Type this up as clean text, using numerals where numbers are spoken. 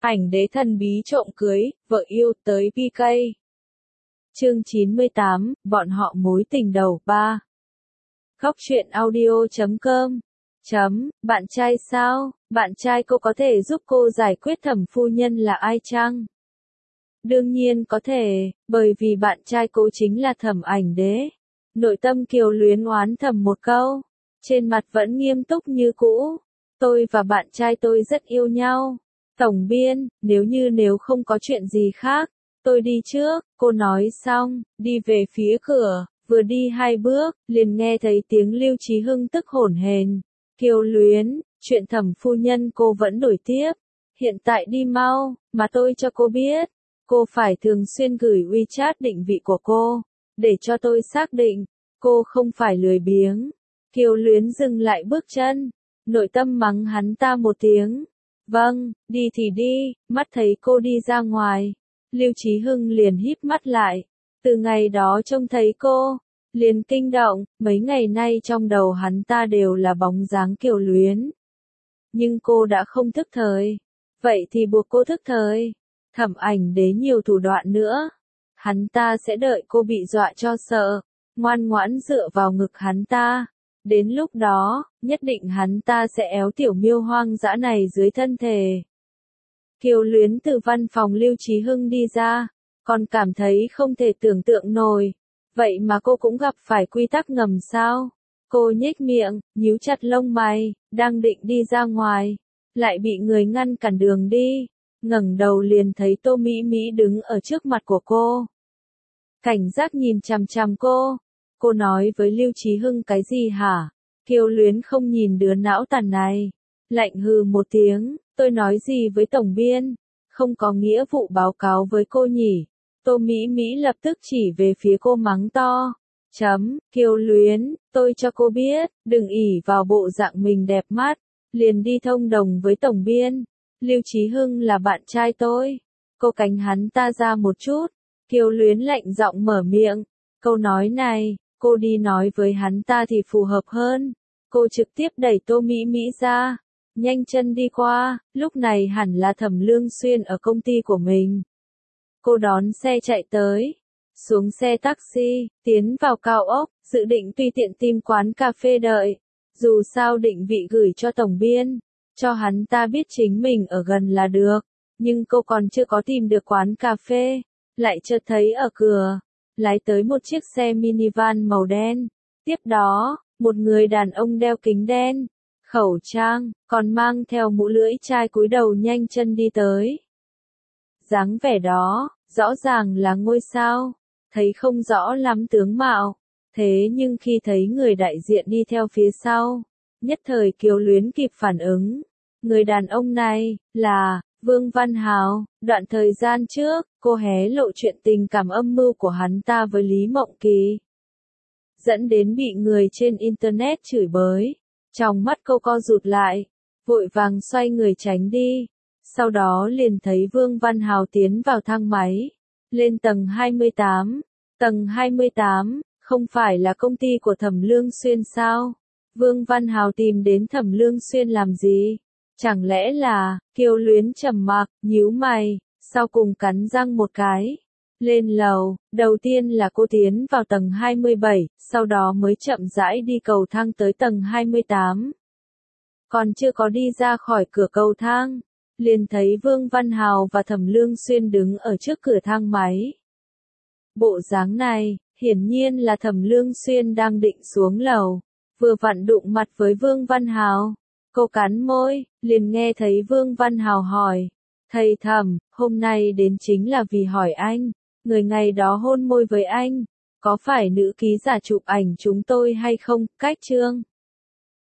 Ảnh đế thần bí trộm cưới, vợ yêu tới PK. Chương 98, bọn họ mối tình đầu 3. Góc truyện audio.com. Bạn trai sao? Bạn trai cô có thể giúp cô giải quyết Thẩm phu nhân là ai chăng? Đương nhiên có thể, bởi vì bạn trai cô chính là Thẩm Ảnh đế. Nội tâm Kiều Luyến oán thầm một câu, trên mặt vẫn nghiêm túc như cũ. Tôi và bạn trai tôi rất yêu nhau. Tổng biên, nếu không có chuyện gì khác, tôi đi trước, cô nói xong, đi về phía cửa, vừa đi 2 bước, liền nghe thấy tiếng Lưu Chí Hưng tức hổn hển. Kiều Luyến, chuyện Thẩm phu nhân cô vẫn đổi tiếp, hiện tại đi mau, mà tôi cho cô biết, cô phải thường xuyên gửi WeChat định vị của cô, để cho tôi xác định, cô không phải lười biếng. Kiều Luyến dừng lại bước chân, nội tâm mắng hắn ta một tiếng. Vâng, đi thì đi, mắt thấy cô đi ra ngoài. Lưu Chí Hưng liền híp mắt lại. Từ ngày đó trông thấy cô, liền kinh động, mấy ngày nay trong đầu hắn ta đều là bóng dáng Kiều Luyến. Nhưng cô đã không thức thời. Vậy thì buộc cô thức thời. Thẩm Ảnh đế nhiều thủ đoạn nữa. Hắn ta sẽ đợi cô bị dọa cho sợ, ngoan ngoãn dựa vào ngực hắn ta. Đến lúc đó, nhất định hắn ta sẽ éo tiểu miêu hoang dã này dưới thân thể. Kiều Luyến từ văn phòng Lưu Chí Hưng đi ra, còn cảm thấy không thể tưởng tượng nổi. Vậy mà cô cũng gặp phải quy tắc ngầm sao? Cô nhếch miệng, nhíu chặt lông mày, đang định đi ra ngoài, lại bị người ngăn cản đường đi. Ngẩng đầu liền thấy Tô Mỹ Mỹ đứng ở trước mặt của cô. Cảnh giác nhìn chằm chằm cô. Cô nói với Lưu Chí Hưng cái gì hả? Kiều Luyến không nhìn đứa não tàn này. Lạnh hừ một tiếng, tôi nói gì với tổng biên? Không có nghĩa vụ báo cáo với cô nhỉ? Tô Mỹ Mỹ lập tức chỉ về phía cô mắng to. Kiều Luyến, tôi cho cô biết, đừng ỷ vào bộ dạng mình đẹp mắt, liền đi thông đồng với tổng biên. Lưu Chí Hưng là bạn trai tôi. Cô cánh hắn ta ra một chút. Kiều Luyến lạnh giọng mở miệng. Câu nói này, cô đi nói với hắn ta thì phù hợp hơn. Cô trực tiếp đẩy Tô Mỹ Mỹ ra, nhanh chân đi qua, lúc này hẳn là Thẩm Lương Xuyên ở công ty của mình. Cô đón xe chạy tới, xuống xe taxi, tiến vào cao ốc, dự định tùy tiện tìm quán cà phê đợi. Dù sao định vị gửi cho tổng biên, cho hắn ta biết chính mình ở gần là được. Nhưng cô còn chưa có tìm được quán cà phê, lại chợt thấy ở cửa lái tới một chiếc xe minivan màu đen. Tiếp đó, một người đàn ông đeo kính đen, khẩu trang, còn mang theo mũ lưỡi chai cúi đầu nhanh chân đi tới. Dáng vẻ đó, rõ ràng là ngôi sao, thấy không rõ lắm tướng mạo. Thế nhưng khi thấy người đại diện đi theo phía sau, nhất thời Kiều Luyến kịp phản ứng. Người đàn ông này, là Vương Văn Hào. Đoạn thời gian trước, cô hé lộ chuyện tình cảm âm mưu của hắn ta với Lý Mộng Kỳ, dẫn đến bị người trên Internet chửi bới. Trong mắt cô co rụt lại, vội vàng xoay người tránh đi. Sau đó liền thấy Vương Văn Hào tiến vào thang máy, lên tầng 28. Tầng 28, không phải là công ty của Thẩm Lương Xuyên sao? Vương Văn Hào tìm đến Thẩm Lương Xuyên làm gì? Chẳng lẽ là, Kiều Luyến trầm mặc, nhíu mày, sau cùng cắn răng một cái. Lên lầu, đầu tiên là cô tiến vào tầng 27, sau đó mới chậm rãi đi cầu thang tới tầng 28. Còn chưa có đi ra khỏi cửa cầu thang, liền thấy Vương Văn Hào và Thẩm Lương Xuyên đứng ở trước cửa thang máy. Bộ dáng này, hiển nhiên là Thẩm Lương Xuyên đang định xuống lầu, vừa vặn đụng mặt với Vương Văn Hào. Cô cắn môi, liền nghe thấy Vương Văn Hào hỏi. Thầy Thẩm, hôm nay đến chính là vì hỏi anh, người ngày đó hôn môi với anh, có phải nữ ký giả chụp ảnh chúng tôi hay không? Cách chương.